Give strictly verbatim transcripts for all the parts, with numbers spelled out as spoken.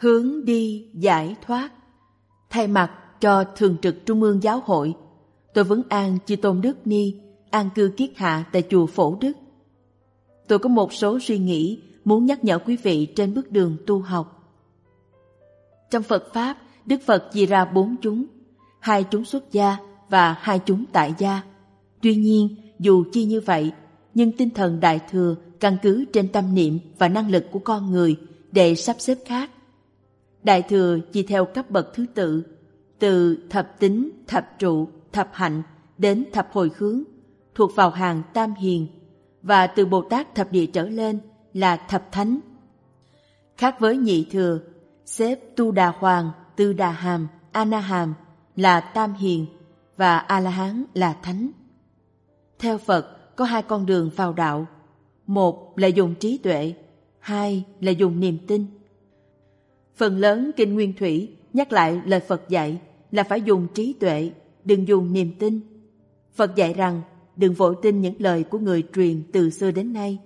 hướng đi giải thoát. Thay mặt cho Thường trực Trung ương Giáo hội, tôi vấn an Chư Tôn Đức Ni an cư kiết hạ tại chùa Phổ Đức. Tôi có một số suy nghĩ muốn nhắc nhở quý vị trên bước đường tu học. Trong Phật Pháp, Đức Phật chia ra bốn chúng, hai chúng xuất gia và hai chúng tại gia. Tuy nhiên, dù chia như vậy, nhưng tinh thần Đại Thừa căn cứ trên tâm niệm và năng lực của con người để sắp xếp khác. Đại Thừa chia theo cấp bậc thứ tự, từ thập tính, thập trụ, thập hạnh đến thập hồi hướng, thuộc vào hàng tam hiền, và từ Bồ Tát thập địa trở lên là thập thánh. Khác với Nhị Thừa, xếp Tu Đà Hoàng, Tư Đà Hàm, A Na Hàm là tam hiền và A La Hán là thánh. Theo Phật có hai con đường vào đạo, một là dùng trí tuệ, hai là dùng niềm tin. Phần lớn Kinh Nguyên Thủy nhắc lại lời Phật dạy là phải dùng trí tuệ, đừng dùng niềm tin. Phật dạy rằng đừng vội tin những lời của người truyền từ xưa đến nay.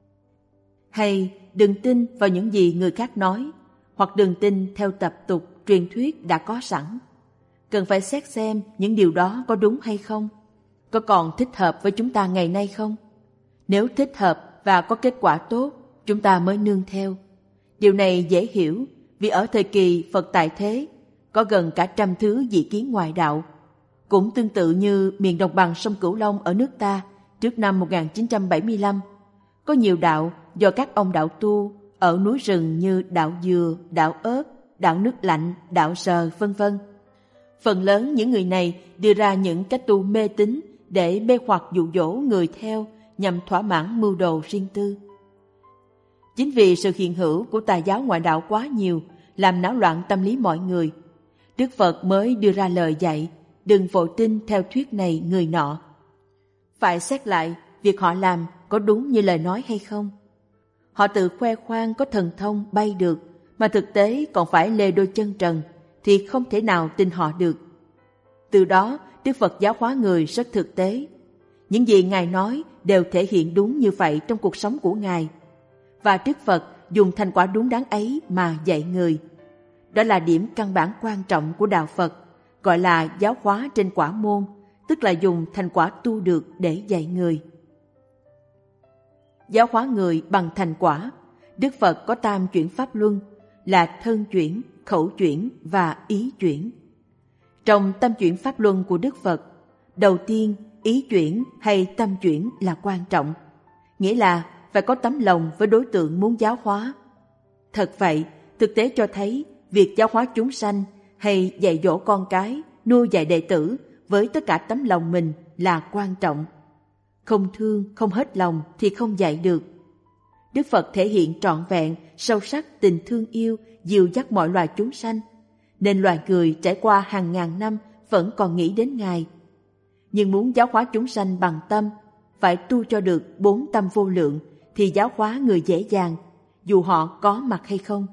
Hay đừng tin vào những gì người khác nói, hoặc đừng tin theo tập tục truyền thuyết đã có sẵn. Cần phải xét xem những điều đó có đúng hay không, có còn thích hợp với chúng ta ngày nay không. Nếu thích hợp và có kết quả tốt, chúng ta mới nương theo. Điều này dễ hiểu vì ở thời kỳ Phật tại thế, có gần cả trăm thứ dị kiến ngoại đạo. Cũng tương tự như miền đồng bằng sông Cửu Long ở nước ta trước năm một nghìn chín trăm bảy mươi lăm, có nhiều đạo do các ông đạo tu ở núi rừng như đạo Dừa, đạo Ớt, đạo Nước Lạnh, đạo Sờ, vân vân. Phần lớn những người này đưa ra những cách tu mê tín để mê hoặc dụ dỗ người theo nhằm thỏa mãn mưu đồ riêng tư. Chính vì sự hiện hữu của tà giáo ngoại đạo quá nhiều làm náo loạn tâm lý mọi người, Đức Phật mới đưa ra lời dạy đừng vội tin theo thuyết này người nọ. Phải xét lại việc họ làm có đúng như lời nói hay không. Họ tự khoe khoang có thần thông bay được, mà thực tế còn phải lê đôi chân trần, thì không thể nào tin họ được. Từ đó, Đức Phật giáo hóa người rất thực tế. Những gì Ngài nói đều thể hiện đúng như vậy trong cuộc sống của Ngài. Và Đức Phật dùng thành quả đúng đắn ấy mà dạy người. Đó là điểm căn bản quan trọng của Đạo Phật, gọi là giáo hóa trên quả môn, tức là dùng thành quả tu được để dạy người. Giáo hóa người bằng thành quả, Đức Phật có tam chuyển pháp luân, là thân chuyển, khẩu chuyển và ý chuyển. Trong tâm chuyển pháp luân của Đức Phật, đầu tiên ý chuyển hay tâm chuyển là quan trọng, nghĩa là phải có tấm lòng với đối tượng muốn giáo hóa. Thật vậy, thực tế cho thấy việc giáo hóa chúng sanh hay dạy dỗ con cái, nuôi dạy đệ tử với tất cả tấm lòng mình là quan trọng. Không thương, không hết lòng thì không dạy được. Đức Phật thể hiện trọn vẹn, sâu sắc tình thương yêu, dìu dắt mọi loài chúng sanh, nên loài người trải qua hàng ngàn năm vẫn còn nghĩ đến Ngài. Nhưng muốn giáo hóa chúng sanh bằng tâm, phải tu cho được bốn tâm vô lượng, thì giáo hóa người dễ dàng, dù họ có mặt hay không.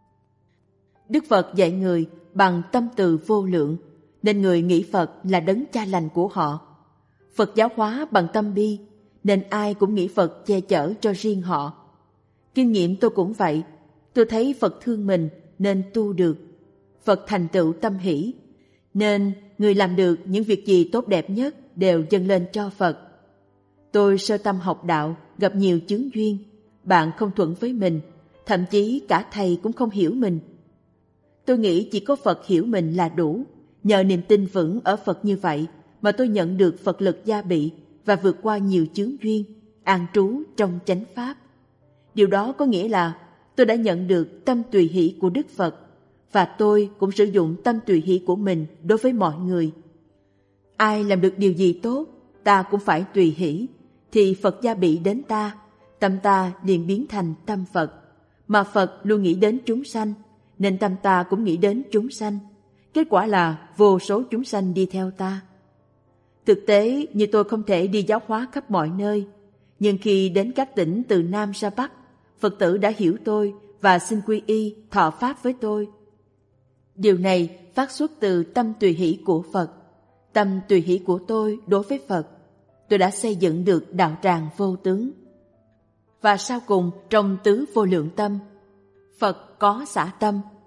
Đức Phật dạy người bằng tâm từ vô lượng, nên người nghĩ Phật là đấng cha lành của họ. Phật giáo hóa bằng tâm bi, nên ai cũng nghĩ Phật che chở cho riêng họ. Kinh nghiệm tôi cũng vậy, tôi thấy Phật thương mình nên tu được. Phật thành tựu tâm hỷ, nên người làm được những việc gì tốt đẹp nhất đều dâng lên cho Phật. Tôi sơ tâm học đạo, gặp nhiều chướng duyên, bạn không thuận với mình, thậm chí cả thầy cũng không hiểu mình. Tôi nghĩ chỉ có Phật hiểu mình là đủ. Nhờ niềm tin vững ở Phật như vậy mà tôi nhận được Phật lực gia bị và vượt qua nhiều chướng duyên, an trú trong chánh pháp. Điều đó có nghĩa là tôi đã nhận được tâm tùy hỷ của Đức Phật, và tôi cũng sử dụng tâm tùy hỷ của mình đối với mọi người. Ai làm được điều gì tốt, ta cũng phải tùy hỷ, thì Phật gia bị đến ta, tâm ta liền biến thành tâm Phật. Mà Phật luôn nghĩ đến chúng sanh, nên tâm ta cũng nghĩ đến chúng sanh. Kết quả là vô số chúng sanh đi theo ta. Thực tế như tôi không thể đi giáo hóa khắp mọi nơi, nhưng khi đến các tỉnh từ Nam ra Bắc, Phật tử đã hiểu tôi và xin quy y thọ pháp với tôi. Điều này phát xuất từ tâm tùy hỷ của Phật, tâm tùy hỷ của tôi đối với Phật. Tôi đã xây dựng được đạo tràng vô tướng. Và sau cùng trong tứ vô lượng tâm, Phật có xả tâm.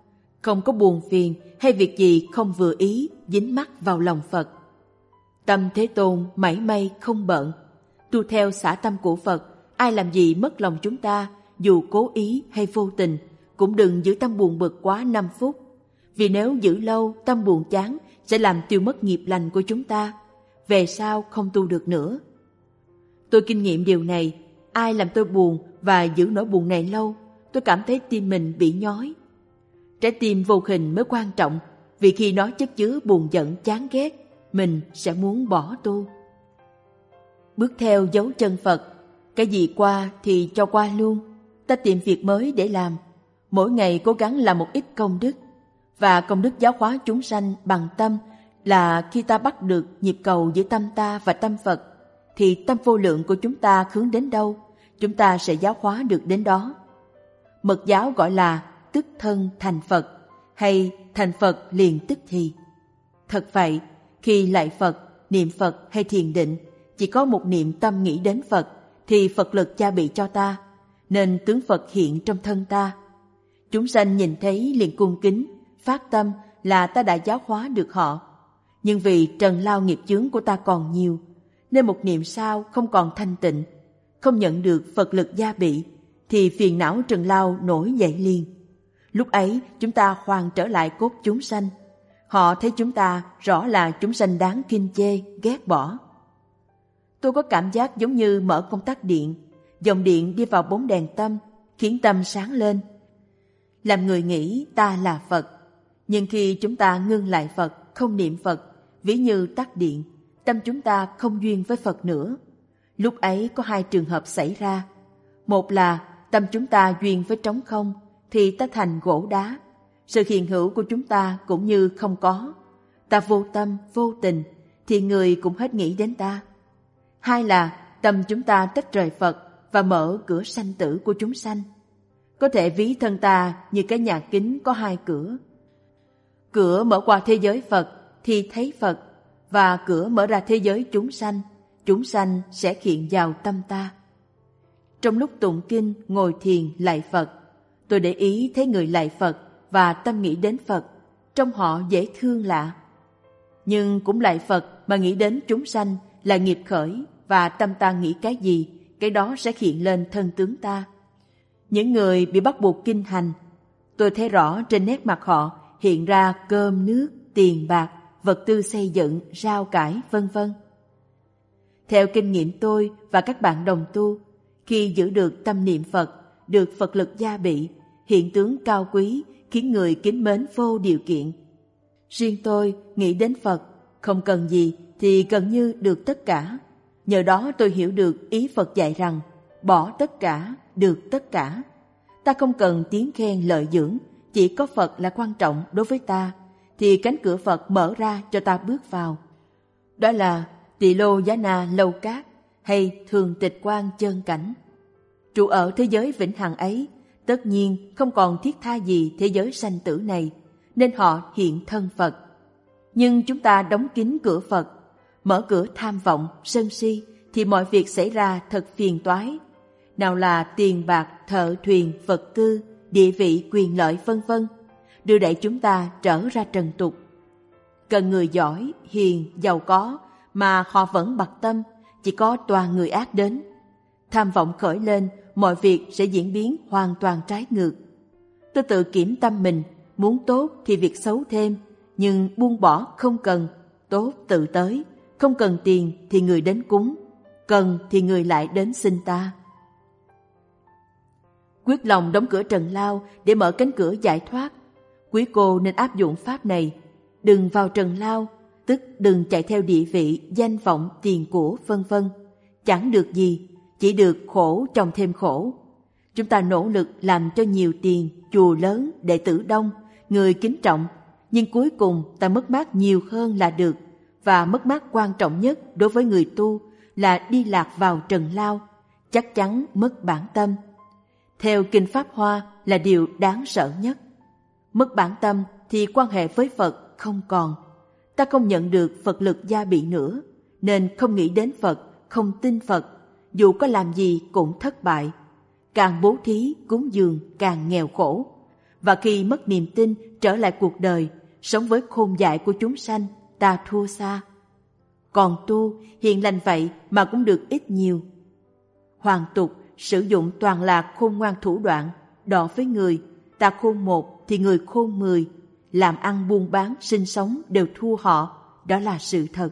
không có buồn phiền hay việc gì không vừa ý dính mắc vào lòng Phật. Tâm Thế Tôn mảy may không bận. Tu theo xả tâm của Phật, ai làm gì mất lòng chúng ta, dù cố ý hay vô tình, cũng đừng giữ tâm buồn bực quá năm phút. Vì nếu giữ lâu, tâm buồn chán sẽ làm tiêu mất nghiệp lành của chúng ta. Về sau không tu được nữa. Tôi kinh nghiệm điều này. Ai làm tôi buồn và giữ nỗi buồn này lâu, tôi cảm thấy tim mình bị nhói. Trái tim vô hình mới quan trọng, vì khi nó chất chứa buồn giận chán ghét, mình sẽ muốn bỏ tu. Bước theo dấu chân Phật, cái gì qua thì cho qua luôn. Ta tìm việc mới để làm, mỗi ngày cố gắng làm một ít công đức. Và công đức giáo hóa chúng sanh bằng tâm là khi ta bắt được nhịp cầu giữa tâm ta và tâm Phật, thì tâm vô lượng của chúng ta hướng đến đâu, chúng ta sẽ giáo hóa được đến đó. Mật giáo gọi là tức thân thành Phật, hay thành Phật liền tức thì. Thật vậy, khi lạy Phật, niệm Phật hay thiền định, chỉ có một niệm tâm nghĩ đến Phật, thì Phật lực gia bị cho ta, nên tướng Phật hiện trong thân ta. Chúng sanh nhìn thấy liền cung kính, phát tâm là ta đã giáo hóa được họ. Nhưng vì trần lao nghiệp chướng của ta còn nhiều, nên một niệm sau không còn thanh tịnh, không nhận được Phật lực gia bị, thì phiền não trần lao nổi dậy liền. Lúc ấy chúng ta hoàn trở lại cốt chúng sanh. Họ thấy chúng ta rõ là chúng sanh đáng kinh chê, ghét bỏ. Tôi có cảm giác giống như mở công tắc điện, dòng điện đi vào bóng đèn tâm, khiến tâm sáng lên, làm người nghĩ ta là Phật. Nhưng khi chúng ta ngưng lại Phật, không niệm Phật, ví như tắt điện, tâm chúng ta không duyên với Phật nữa. Lúc ấy có hai trường hợp xảy ra. Một là tâm chúng ta duyên với trống không, thì ta thành gỗ đá. Sự hiện hữu của chúng ta cũng như không có. Ta vô tâm, vô tình, thì người cũng hết nghĩ đến ta. Hai là tâm chúng ta tách rời Phật và mở cửa sanh tử của chúng sanh. Có thể ví thân ta như cái nhà kính có hai cửa. Cửa mở qua thế giới Phật thì thấy Phật, và cửa mở ra thế giới chúng sanh, chúng sanh sẽ hiện vào tâm ta. Trong lúc tụng kinh, ngồi thiền, lạy Phật, tôi để ý thấy người lạy Phật và tâm nghĩ đến Phật, trong họ dễ thương lạ. Nhưng cũng lạy Phật mà nghĩ đến chúng sanh là nghiệp khởi, và tâm ta nghĩ cái gì, cái đó sẽ hiện lên thân tướng ta. Những người bị bắt buộc kinh hành, tôi thấy rõ trên nét mặt họ hiện ra cơm, nước, tiền bạc, vật tư xây dựng, rau cải, vân vân. Theo kinh nghiệm tôi và các bạn đồng tu, khi giữ được tâm niệm Phật, được Phật lực gia bị, hiện tướng cao quý khiến người kính mến vô điều kiện. Riêng tôi nghĩ đến Phật, không cần gì thì gần như được tất cả. Nhờ đó tôi hiểu được ý Phật dạy rằng bỏ tất cả, được tất cả. Ta không cần tiếng khen lợi dưỡng, chỉ có Phật là quan trọng đối với ta, thì cánh cửa Phật mở ra cho ta bước vào. Đó là Tỳ Lô Giá Na Lâu Cát hay Thường Tịch Quan Chân Cảnh. Trụ ở thế giới vĩnh hằng ấy, tất nhiên không còn thiết tha gì thế giới sanh tử này, nên họ hiện thân Phật. Nhưng chúng ta đóng kín cửa Phật, mở cửa tham vọng, sân si, thì mọi việc xảy ra thật phiền toái. Nào là tiền bạc, thợ thuyền, vật tư, địa vị, quyền lợi vân vân, đưa đẩy chúng ta trở ra trần tục. Cần người giỏi, hiền, giàu có mà họ vẫn bặt tâm, chỉ có toàn người ác đến. Tham vọng khởi lên, mọi việc sẽ diễn biến hoàn toàn trái ngược. Tôi tự kiểm tâm mình, muốn tốt thì việc xấu thêm, nhưng buông bỏ không cần, tốt tự tới. Không cần tiền thì người đến cúng, cần thì người lại đến xin ta. Quyết lòng đóng cửa trần lao để mở cánh cửa giải thoát. Quý cô nên áp dụng pháp này. Đừng vào trần lao, tức đừng chạy theo địa vị, danh vọng, tiền của vân vân. Chẳng được gì, chỉ được khổ chồng thêm khổ. Chúng ta nỗ lực làm cho nhiều tiền, chùa lớn, đệ tử đông, người kính trọng, nhưng cuối cùng ta mất mát nhiều hơn là được. Và mất mát quan trọng nhất đối với người tu là đi lạc vào trần lao, chắc chắn mất bản tâm. Theo Kinh Pháp Hoa là điều đáng sợ nhất. Mất bản tâm thì quan hệ với Phật không còn. Ta không nhận được Phật lực gia bị nữa, nên không nghĩ đến Phật, không tin Phật, dù có làm gì cũng thất bại. Càng bố thí, cúng dường càng nghèo khổ. và khi mất niềm tin trở lại cuộc đời, sống với khôn dại của chúng sanh, ta thua xa. Còn tu, hiền lành vậy mà cũng được ít nhiều. Hoàn tục sử dụng toàn là khôn ngoan thủ đoạn, đọ với người, ta khôn một thì người khôn mười, làm ăn buôn bán, sinh sống đều thua họ, đó là sự thật.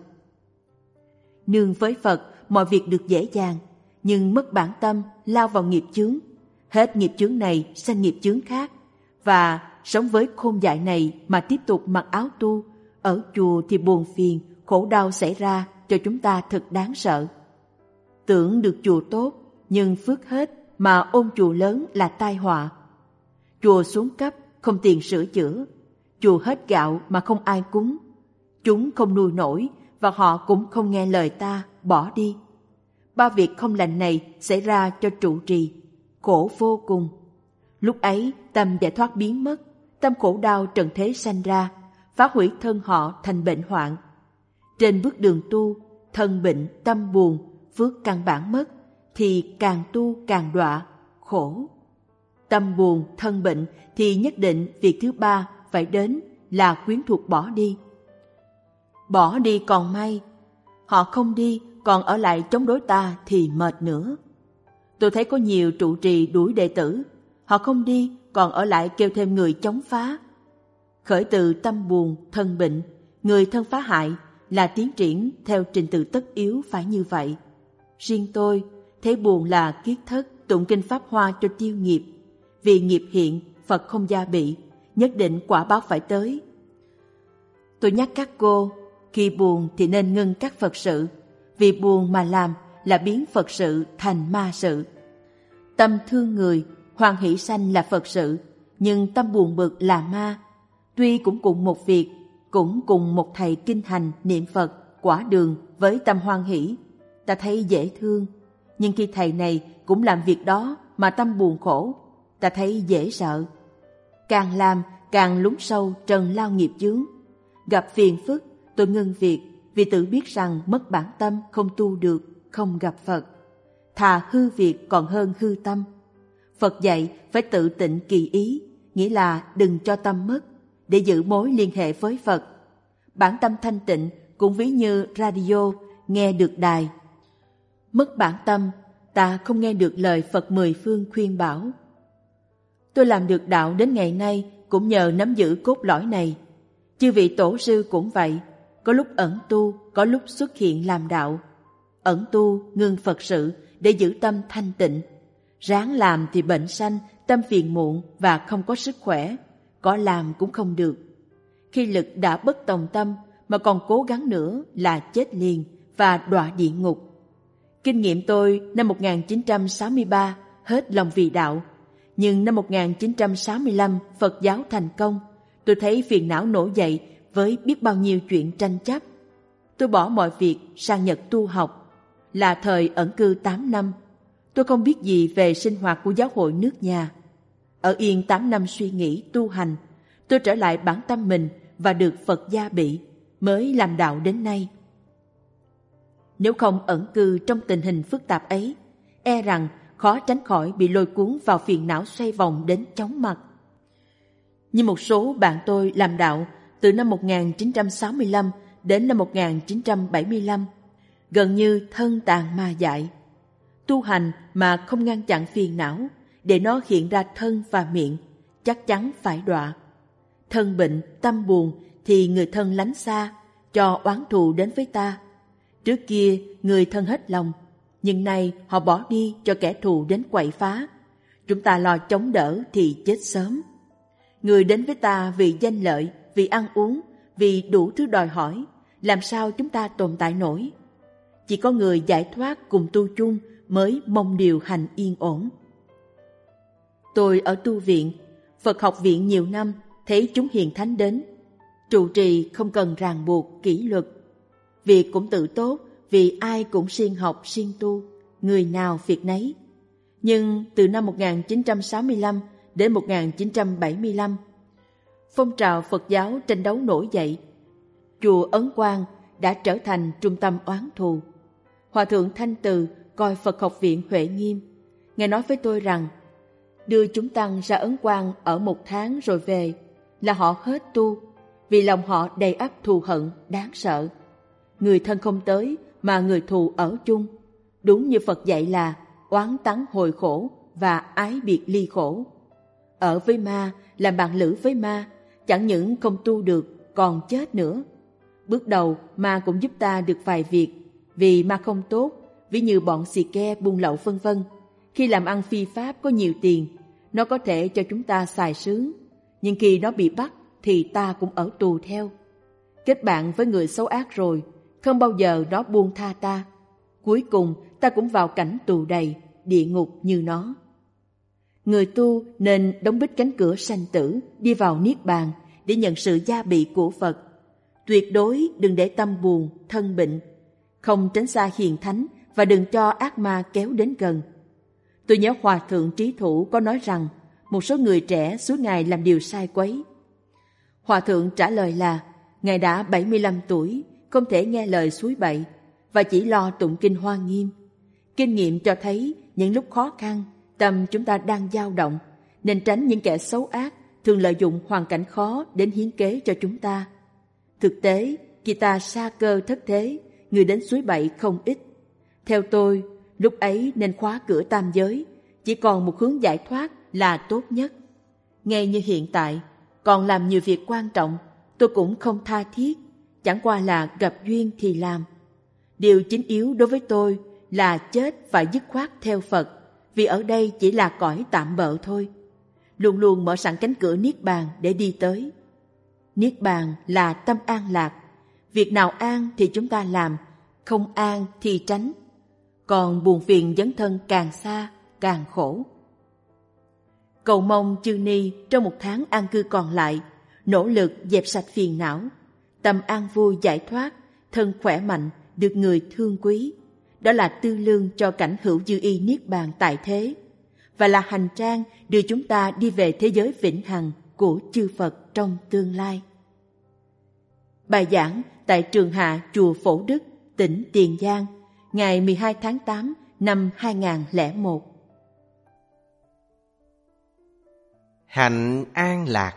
Nương với Phật, mọi việc được dễ dàng, nhưng mất bản tâm, lao vào nghiệp chướng. Hết nghiệp chướng này, sanh nghiệp chướng khác, và sống với khôn dại này mà tiếp tục mặc áo tu, ở chùa thì buồn phiền, khổ đau xảy ra cho chúng ta thật đáng sợ. Tưởng được chùa tốt, nhưng phước hết mà ôm chùa lớn là tai họa. Chùa xuống cấp, không tiền sửa chữa. Chùa hết gạo mà không ai cúng. Chúng không nuôi nổi và họ cũng không nghe lời ta, bỏ đi. Ba việc không lành này xảy ra cho trụ trì, khổ vô cùng. Lúc ấy tâm giải thoát biến mất, tâm khổ đau trần thế sanh ra, phá hủy thân họ thành bệnh hoạn. Trên bước đường tu, thân bệnh, tâm buồn, phước căn bản mất, thì càng tu càng đọa, khổ. Tâm buồn, thân bệnh thì nhất định việc thứ ba phải đến là quyến thuộc bỏ đi. Bỏ đi còn may, họ không đi còn ở lại chống đối ta thì mệt nữa. Tôi thấy có nhiều trụ trì đuổi đệ tử, họ không đi còn ở lại kêu thêm người chống phá. Khởi từ tâm buồn, thân bệnh, người thân phá hại là tiến triển theo trình tự tất yếu phải như vậy. Riêng tôi thấy buồn là kiết thất, tụng kinh Pháp Hoa cho tiêu nghiệp. Vì nghiệp hiện, Phật không gia bị, nhất định quả báo phải tới. Tôi nhắc các cô, khi buồn thì nên ngưng các Phật sự, vì buồn mà làm là biến Phật sự thành ma sự. Tâm thương người, hoan hỷ sanh là Phật sự, nhưng tâm buồn bực là ma. Tuy cũng cùng một việc, cũng cùng một thầy kinh hành niệm Phật, quả đường với tâm hoan hỷ, ta thấy dễ thương. Nhưng khi thầy này cũng làm việc đó mà tâm buồn khổ, ta thấy dễ sợ. Càng làm càng lún sâu trần lao nghiệp chướng. Gặp phiền phức, tôi ngưng việc vì tự biết rằng mất bản tâm không tu được, không gặp Phật. Thà hư việc còn hơn hư tâm. Phật dạy phải tự tịnh kỳ ý, nghĩa là đừng cho tâm mất, để giữ mối liên hệ với Phật. Bản tâm thanh tịnh cũng ví như radio, nghe được đài. Mất bản tâm, ta không nghe được lời Phật mười phương khuyên bảo. Tôi làm được đạo đến ngày nay cũng nhờ nắm giữ cốt lõi này. Chư vị tổ sư cũng vậy, có lúc ẩn tu, có lúc xuất hiện làm đạo. Ẩn tu, ngưng Phật sự để giữ tâm thanh tịnh. Ráng làm thì bệnh sanh, tâm phiền muộn và không có sức khỏe, có làm cũng không được. Khi lực đã bất tòng tâm mà còn cố gắng nữa là chết liền và đọa địa ngục. Kinh nghiệm tôi năm một nghìn chín trăm sáu mươi ba hết lòng vì đạo, nhưng năm một nghìn chín trăm sáu mươi lăm Phật giáo thành công, tôi thấy phiền não nổi dậy với biết bao nhiêu chuyện tranh chấp. Tôi bỏ mọi việc sang Nhật tu học, là thời ẩn cư tám năm. Tôi không biết gì về sinh hoạt của giáo hội nước nhà. Ở yên tám năm suy nghĩ tu hành, tôi trở lại bản tâm mình và được Phật gia bị, mới làm đạo đến nay. Nếu không ẩn cư trong tình hình phức tạp ấy, e rằng khó tránh khỏi bị lôi cuốn vào phiền não xoay vòng đến chóng mặt. Như một số bạn tôi làm đạo từ năm một nghìn chín trăm sáu mươi lăm đến năm một nghìn chín trăm bảy mươi lăm, gần như thân tàn ma dại. Tu hành mà không ngăn chặn phiền não, để nó hiện ra thân và miệng, chắc chắn phải đọa. Thân bệnh, tâm buồn thì người thân lánh xa, cho oán thù đến với ta. Trước kia người thân hết lòng, nhưng nay họ bỏ đi cho kẻ thù đến quậy phá. Chúng ta lo chống đỡ thì chết sớm. Người đến với ta vì danh lợi, vì ăn uống, vì đủ thứ đòi hỏi, làm sao chúng ta tồn tại nổi? Chỉ có người giải thoát cùng tu chung mới mong điều hành yên ổn. Tôi ở tu viện, Phật học viện nhiều năm, thấy chúng hiền thánh đến. Trụ trì không cần ràng buộc, kỷ luật. Việc cũng tự tốt vì ai cũng siêng học, siêng tu, người nào việc nấy. Nhưng từ năm một nghìn chín trăm sáu mươi lăm đến một nghìn chín trăm bảy mươi lăm, phong trào Phật giáo tranh đấu nổi dậy. Chùa Ấn Quang đã trở thành trung tâm oán thù. Hòa thượng Thanh Từ coi Phật học viện Huệ Nghiêm. Ngài nói với tôi rằng, đưa chúng tăng ra Ấn Quang ở một tháng rồi về là họ hết tu, vì lòng họ đầy ắp thù hận đáng sợ. Người thân không tới mà người thù ở chung, đúng như Phật dạy là oán tắng hồi khổ và ái biệt ly khổ. Ở với ma, làm bạn lữ với ma, chẳng những không tu được còn chết nữa. Bước đầu ma cũng giúp ta được vài việc, vì ma không tốt, ví như bọn xì ke, buôn lậu vân vân. Khi làm ăn phi pháp có nhiều tiền, nó có thể cho chúng ta xài sướng, nhưng khi nó bị bắt thì ta cũng ở tù theo. Kết bạn với người xấu ác rồi, không bao giờ nó buông tha ta. Cuối cùng ta cũng vào cảnh tù đầy, địa ngục như nó. Người tu nên đóng bít cánh cửa sanh tử, đi vào niết bàn để nhận sự gia bị của Phật. Tuyệt đối đừng để tâm buồn, thân bệnh, không tránh xa hiền thánh và đừng cho ác ma kéo đến gần. Tôi nhớ Hòa Thượng Trí Thủ có nói rằng một số người trẻ suốt ngày làm điều sai quấy. Hòa Thượng trả lời là Ngài đã bảy mươi lăm tuổi, không thể nghe lời suối bậy và chỉ lo tụng kinh Hoa Nghiêm. Kinh nghiệm cho thấy những lúc khó khăn, tâm chúng ta đang dao động, nên tránh những kẻ xấu ác thường lợi dụng hoàn cảnh khó đến hiến kế cho chúng ta. Thực tế, khi ta sa cơ thất thế, người đến suối bậy không ít. Theo tôi, lúc ấy nên khóa cửa tam giới, chỉ còn một hướng giải thoát là tốt nhất. Ngay như hiện tại, còn làm nhiều việc quan trọng, tôi cũng không tha thiết, chẳng qua là gặp duyên thì làm. Điều chính yếu đối với tôi là chết và dứt khoát theo Phật, vì ở đây chỉ là cõi tạm bợ thôi. Luôn luôn mở sẵn cánh cửa niết bàn để đi tới. Niết bàn là tâm an lạc, việc nào an thì chúng ta làm, không an thì tránh. Còn buồn phiền dấn thân càng xa, càng khổ. Cầu mong chư ni trong một tháng an cư còn lại, nỗ lực dẹp sạch phiền não, tâm an vui giải thoát, thân khỏe mạnh, được người thương quý. Đó là tư lương cho cảnh hữu dư y niết bàn tại thế, và là hành trang đưa chúng ta đi về thế giới vĩnh hằng của chư Phật trong tương lai. Bài giảng tại Trường Hạ Chùa Phổ Đức, tỉnh Tiền Giang, ngày mười hai tháng tám năm hai nghìn không trăm lẻ một. Hạnh an lạc.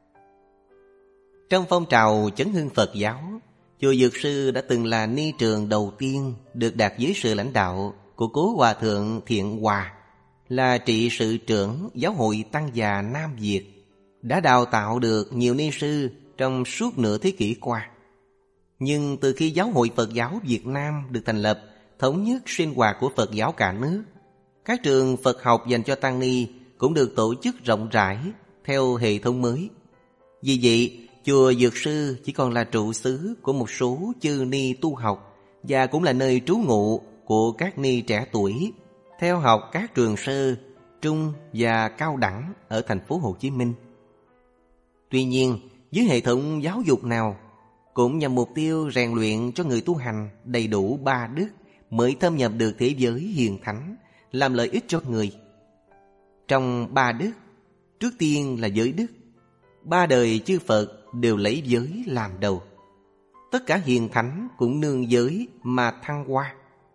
Trong phong trào chấn hưng Phật giáo, chùa Dược Sư đã từng là ni trường đầu tiên được đặt dưới sự lãnh đạo của cố Hòa Thượng Thiện Hòa, là trị sự trưởng Giáo hội Tăng già Nam Việt, đã đào tạo được nhiều ni sư trong suốt nửa thế kỷ qua. Nhưng từ khi Giáo hội Phật giáo Việt Nam được thành lập, thống nhất sinh hoạt của Phật giáo cả nước, các trường Phật học dành cho tăng ni cũng được tổ chức rộng rãi theo hệ thống mới. Vì vậy, chùa Dược Sư chỉ còn là trụ xứ của một số chư ni tu học và cũng là nơi trú ngụ của các ni trẻ tuổi theo học các trường sơ, trung và cao đẳng ở thành phố Hồ Chí Minh. Tuy nhiên, dưới hệ thống giáo dục nào cũng nhằm mục tiêu rèn luyện cho người tu hành đầy đủ ba đức mới thâm nhập được thế giới hiền thánh, làm lợi ích cho người. Trong ba đức, trước tiên là giới đức. Ba đời chư Phật đều lấy giới làm đầu. Tất cả hiền thánh cũng nương giới mà thăng hoa.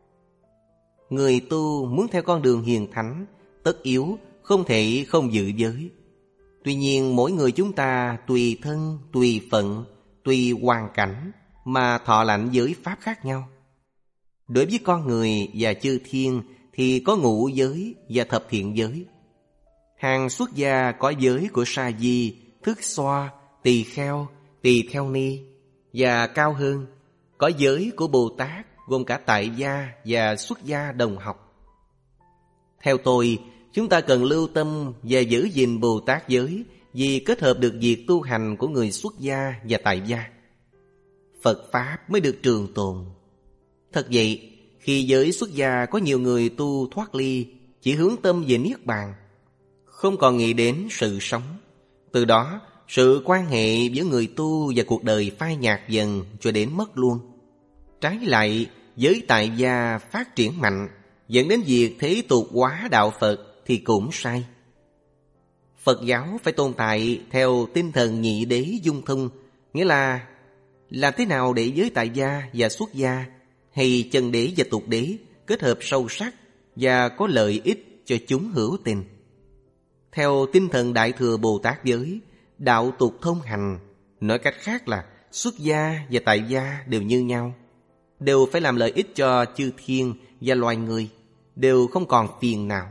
Người tu muốn theo con đường hiền thánh, tất yếu không thể không giữ giới. Tuy nhiên mỗi người chúng ta tùy thân, tùy phận, tùy hoàn cảnh mà thọ lãnh giới pháp khác nhau. Đối với con người và chư thiên thì có ngũ giới và thập thiện giới. Hàng xuất gia có giới của sa di, thức xoa, tỳ kheo, tỳ kheo ni, và cao hơn có giới của Bồ Tát gồm cả tại gia và xuất gia đồng học. Theo tôi, chúng ta cần lưu tâm và giữ gìn Bồ Tát giới, vì kết hợp được việc tu hành của người xuất gia và tại gia, Phật Pháp mới được trường tồn. Thật vậy, khi giới xuất gia có nhiều người tu thoát ly, chỉ hướng tâm về Niết Bàn, không còn nghĩ đến sự sống. Từ đó, sự quan hệ giữa người tu và cuộc đời phai nhạt dần cho đến mất luôn. Trái lại, giới tại gia phát triển mạnh, dẫn đến việc thế tục hóa đạo Phật thì cũng sai. Phật giáo phải tồn tại theo tinh thần nhị đế dung thông, nghĩa là làm thế nào để giới tại gia và xuất gia hay chân đế và tục đế kết hợp sâu sắc và có lợi ích cho chúng hữu tình. Theo tinh thần Đại Thừa Bồ Tát giới, đạo tục thông hành, nói cách khác là xuất gia và tại gia đều như nhau, đều phải làm lợi ích cho chư thiên và loài người, đều không còn phiền não.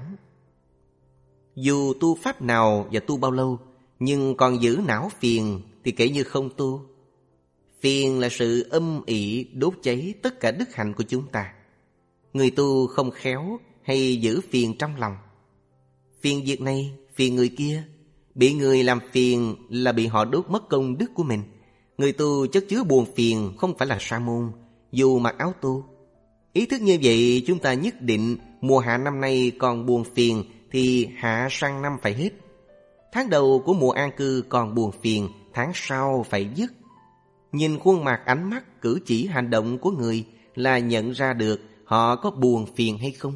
Dù tu pháp nào và tu bao lâu, nhưng còn giữ não phiền thì kể như không tu. Phiền là sự âm ỉ đốt cháy tất cả đức hạnh của chúng ta. Người tu không khéo hay giữ phiền trong lòng. Phiền việc này, phiền người kia. Bị người làm phiền là bị họ đốt mất công đức của mình. Người tu chất chứa buồn phiền không phải là sa môn, dù mặc áo tu. Ý thức như vậy, chúng ta nhất định mùa hạ năm nay còn buồn phiền thì hạ sang năm phải hết. Tháng đầu của mùa an cư còn buồn phiền, tháng sau phải dứt. Nhìn khuôn mặt, ánh mắt, cử chỉ, hành động của người là nhận ra được họ có buồn phiền hay không.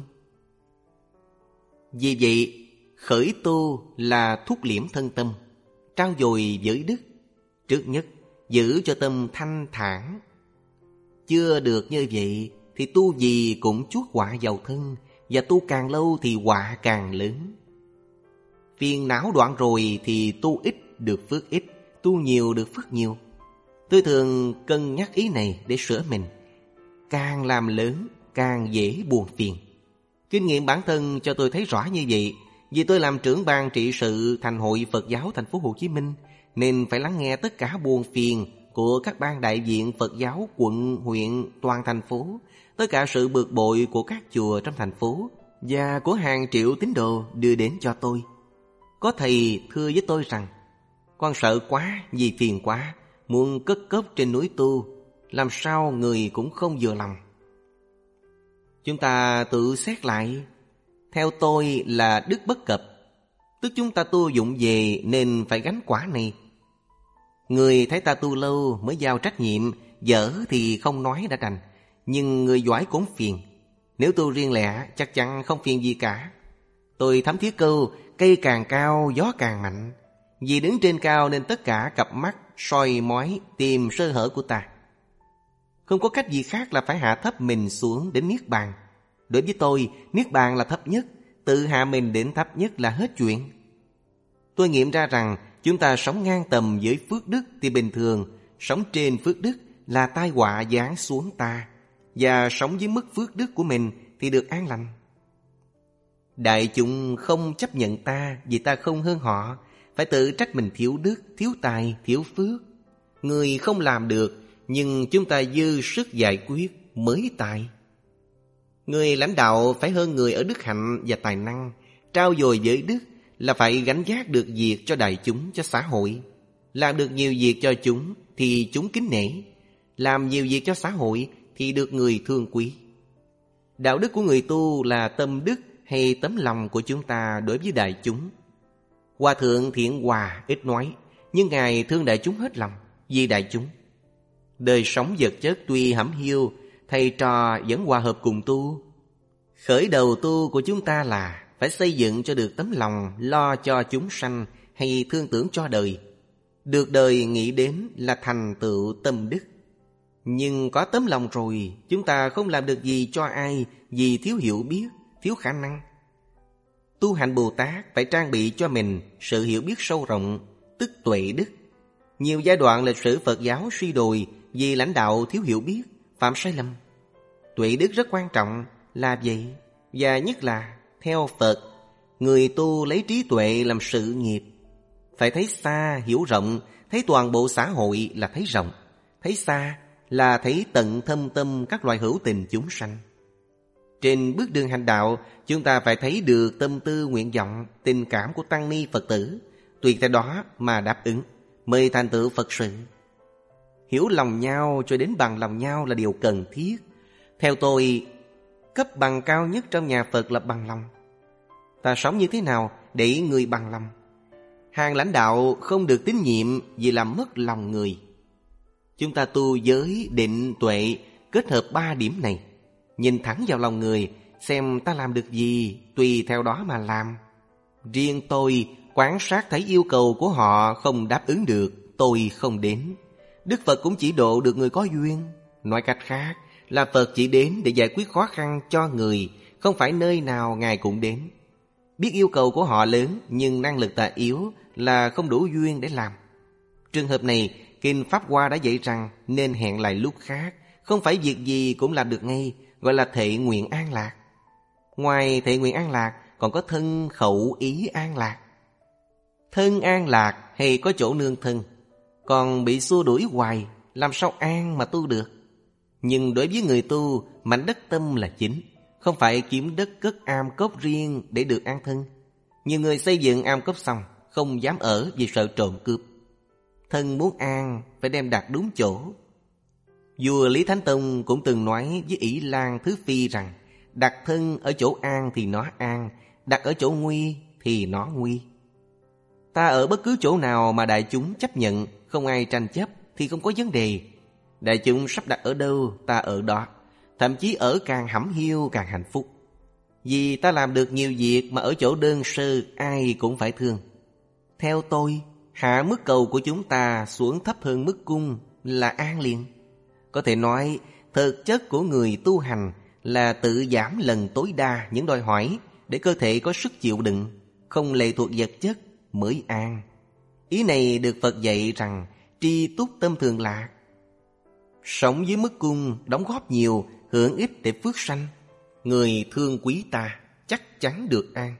Vì vậy, khởi tu là thúc liễm thân tâm, trao dồi giới đức. Trước nhất, giữ cho tâm thanh thản. Chưa được như vậy thì tu gì cũng chuốc họa vào thân, và tu càng lâu thì họa càng lớn. Phiền não đoạn rồi thì tu ít được phước ít, tu nhiều được phước nhiều. Tôi thường cân nhắc ý này để sửa mình. Càng làm lớn, càng dễ buồn phiền. Kinh nghiệm bản thân cho tôi thấy rõ như vậy. Vì tôi làm trưởng ban trị sự Thành hội Phật giáo thành phố Hồ Chí Minh, nên phải lắng nghe tất cả buồn phiền của các ban đại diện Phật giáo quận, huyện, toàn thành phố, tất cả sự bực bội của các chùa trong thành phố và của hàng triệu tín đồ đưa đến cho tôi. Có thầy thưa với tôi rằng: con sợ quá vì phiền quá, muốn cất cốc trên núi tu, làm sao người cũng không vừa lòng. Chúng ta tự xét lại. Theo tôi là đức bất cập, tức chúng ta tu dụng về nên phải gánh quả này. Người thấy ta tu lâu mới giao trách nhiệm, dở thì không nói đã đành, nhưng người giỏi cũng phiền. Nếu tu riêng lẻ chắc chắn không phiền gì cả. Tôi thấm thiết câu cây càng cao gió càng mạnh. Vì đứng trên cao nên tất cả cặp mắt soi mói tìm sơ hở của ta. Không có cách gì khác là phải hạ thấp mình xuống đến niết bàn. Đối với tôi, niết bàn là thấp nhất, tự hạ mình đến thấp nhất là hết chuyện. Tôi nghiệm ra rằng chúng ta sống ngang tầm với phước đức thì bình thường, sống trên phước đức là tai họa giáng xuống ta, và sống với mức phước đức của mình thì được an lành. Đại chúng không chấp nhận ta vì ta không hơn họ, phải tự trách mình thiếu đức, thiếu tài, thiếu phước. Người không làm được, nhưng chúng ta dư sức giải quyết mới tài. Người lãnh đạo phải hơn người ở đức hạnh và tài năng. Trao dồi giới đức là phải gánh vác được việc cho đại chúng, cho xã hội. Làm được nhiều việc cho chúng thì chúng kính nể. Làm nhiều việc cho xã hội thì được người thương quý. Đạo đức của người tu là tâm đức hay tấm lòng của chúng ta đối với đại chúng. Hòa thượng Thiện Hòa ít nói, nhưng Ngài thương đại chúng hết lòng vì đại chúng. Đời sống vật chất tuy hẩm hiu, thầy trò vẫn hòa hợp cùng tu. Khởi đầu tu của chúng ta là phải xây dựng cho được tấm lòng lo cho chúng sanh hay thương tưởng cho đời. Được đời nghĩ đến là thành tựu tâm đức. Nhưng có tấm lòng rồi, chúng ta không làm được gì cho ai vì thiếu hiểu biết, thiếu khả năng. Tu hành Bồ Tát phải trang bị cho mình sự hiểu biết sâu rộng, tức tuệ đức. Nhiều giai đoạn lịch sử Phật giáo suy đồi vì lãnh đạo thiếu hiểu biết, phạm sai lầm. Tuệ đức rất quan trọng là vậy. Và nhất là theo Phật, người tu lấy trí tuệ làm sự nghiệp. Phải thấy xa, hiểu rộng, thấy toàn bộ xã hội là thấy rộng. Thấy xa là thấy tận thâm tâm các loài hữu tình chúng sanh. Trên bước đường hành đạo, chúng ta phải thấy được tâm tư nguyện vọng, tình cảm của tăng ni Phật tử, tùy theo đó mà đáp ứng, mới thành tựu Phật sự. Hiểu lòng nhau cho đến bằng lòng nhau là điều cần thiết. Theo tôi, cấp bằng cao nhất trong nhà Phật là bằng lòng. Ta sống như thế nào để người bằng lòng? Hàng lãnh đạo không được tín nhiệm vì làm mất lòng người. Chúng ta tu giới, định, tuệ, kết hợp ba điểm này. Nhìn thẳng vào lòng người, xem ta làm được gì, tùy theo đó mà làm. Riêng tôi quan sát thấy yêu cầu của họ không đáp ứng được, tôi không đến. Đức Phật cũng chỉ độ được người có duyên. Nói cách khác là Phật chỉ đến để giải quyết khó khăn cho người, không phải nơi nào Ngài cũng đến. Biết yêu cầu của họ lớn nhưng năng lực ta yếu là không đủ duyên để làm. Trường hợp này, Kinh Pháp Hoa đã dạy rằng nên hẹn lại lúc khác, không phải việc gì cũng làm được ngay, gọi là thệ nguyện an lạc. Ngoài thệ nguyện an lạc, còn có thân khẩu ý an lạc. Thân an lạc hay có chỗ nương thân, còn bị xua đuổi hoài, làm sao an mà tu được. Nhưng đối với người tu, mảnh đất tâm là chính, không phải kiếm đất cất am cốc riêng để được an thân. Nhiều người xây dựng am cốc xong, không dám ở vì sợ trộm cướp. Thân muốn an, phải đem đặt đúng chỗ. Vua Lý Thánh Tông cũng từng nói với Ỷ Lan Thứ Phi rằng, đặt thân ở chỗ an thì nó an, đặt ở chỗ nguy thì nó nguy. Ta ở bất cứ chỗ nào mà đại chúng chấp nhận, không ai tranh chấp thì không có vấn đề. Đại chúng sắp đặt ở đâu, ta ở đó. Thậm chí ở càng hẩm hiu càng hạnh phúc. Vì ta làm được nhiều việc mà ở chỗ đơn sơ ai cũng phải thương. Theo tôi, hạ mức cầu của chúng ta xuống thấp hơn mức cung là an liền. Có thể nói, thực chất của người tu hành là tự giảm lần tối đa những đòi hỏi để cơ thể có sức chịu đựng, không lệ thuộc vật chất mới an. Ý này được Phật dạy rằng tri túc tâm thường lạc. Sống với mức cung, đóng góp nhiều, hưởng ít để phước sanh. Người thương quý ta chắc chắn được an.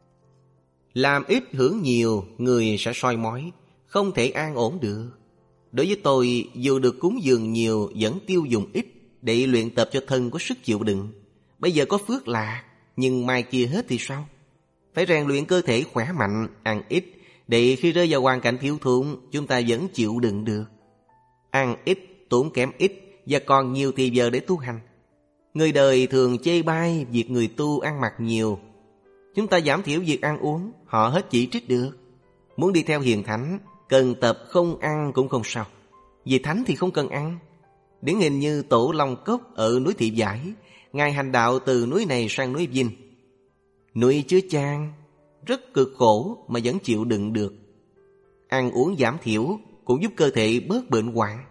Làm ít hưởng nhiều, người sẽ soi mói, không thể an ổn được. Đối với tôi, dù được cúng dường nhiều vẫn tiêu dùng ít để luyện tập cho thân có sức chịu đựng. Bây giờ có phước lạc, nhưng mai kia hết thì sao? Phải rèn luyện cơ thể khỏe mạnh, ăn ít, để khi rơi vào hoàn cảnh thiếu thốn, chúng ta vẫn chịu đựng được. Ăn ít, tốn kém ít, và còn nhiều thì giờ để tu hành. Người đời thường chê bai việc người tu ăn mặc nhiều. Chúng ta giảm thiểu việc ăn uống, họ hết chỉ trích được. Muốn đi theo hiền thánh, cần tập không ăn cũng không sao. Vì thánh thì không cần ăn. Điển hình như Tổ Long Cốc ở núi Thị Vải, Ngài hành đạo từ núi này sang núi Vinh. Núi chứa chan, rất cực khổ mà vẫn chịu đựng được. Ăn uống giảm thiểu cũng giúp cơ thể bớt bệnh hoạn.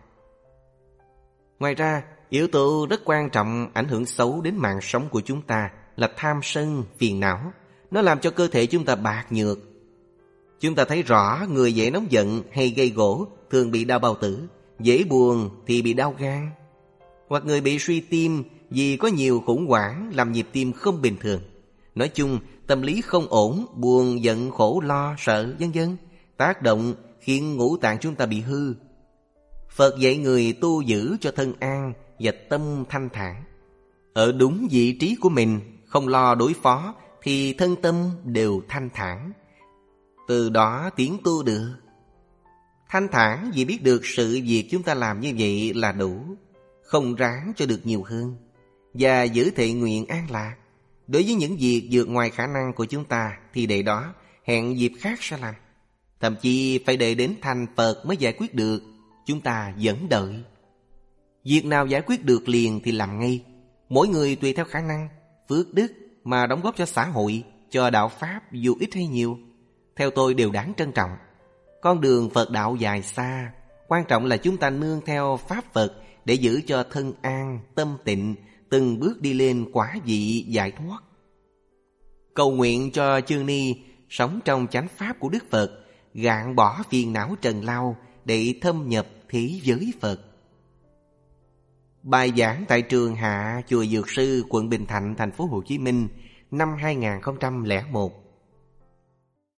Ngoài ra, yếu tố rất quan trọng ảnh hưởng xấu đến mạng sống của chúng ta là tham sân, phiền não. Nó làm cho cơ thể chúng ta bạc nhược. Chúng ta thấy rõ người dễ nóng giận hay gây gổ thường bị đau bao tử, dễ buồn thì bị đau gan. Hoặc người bị suy tim vì có nhiều khủng hoảng làm nhịp tim không bình thường. Nói chung, tâm lý không ổn, buồn, giận, khổ, lo, sợ, vân vân tác động khiến ngũ tạng chúng ta bị hư. Phật dạy người tu giữ cho thân an và tâm thanh thản. Ở đúng vị trí của mình, không lo đối phó thì thân tâm đều thanh thản. Từ đó tiến tu được. Thanh thản vì biết được sự việc chúng ta làm như vậy là đủ, không ráng cho được nhiều hơn. Và giữ thệ nguyện an lạc. Đối với những việc vượt ngoài khả năng của chúng ta thì để đó, hẹn dịp khác sẽ làm. Thậm chí phải đợi đến thành Phật mới giải quyết được, chúng ta vẫn đợi. Việc nào giải quyết được liền thì làm ngay. Mỗi người tùy theo khả năng, phước đức mà đóng góp cho xã hội, cho đạo Pháp dù ít hay nhiều, theo tôi đều đáng trân trọng. Con đường Phật đạo dài xa, quan trọng là chúng ta nương theo Pháp Phật để giữ cho thân an, tâm tịnh, từng bước đi lên quả vị giải thoát. Cầu nguyện cho Chương Ni sống trong chánh pháp của Đức Phật, gạn bỏ phiền não trần lao để thâm nhập thế giới Phật. Bài giảng tại Trường Hạ, chùa Dược Sư, quận Bình Thạnh, thành phố Hồ Chí Minh, năm hai nghìn không trăm lẻ một.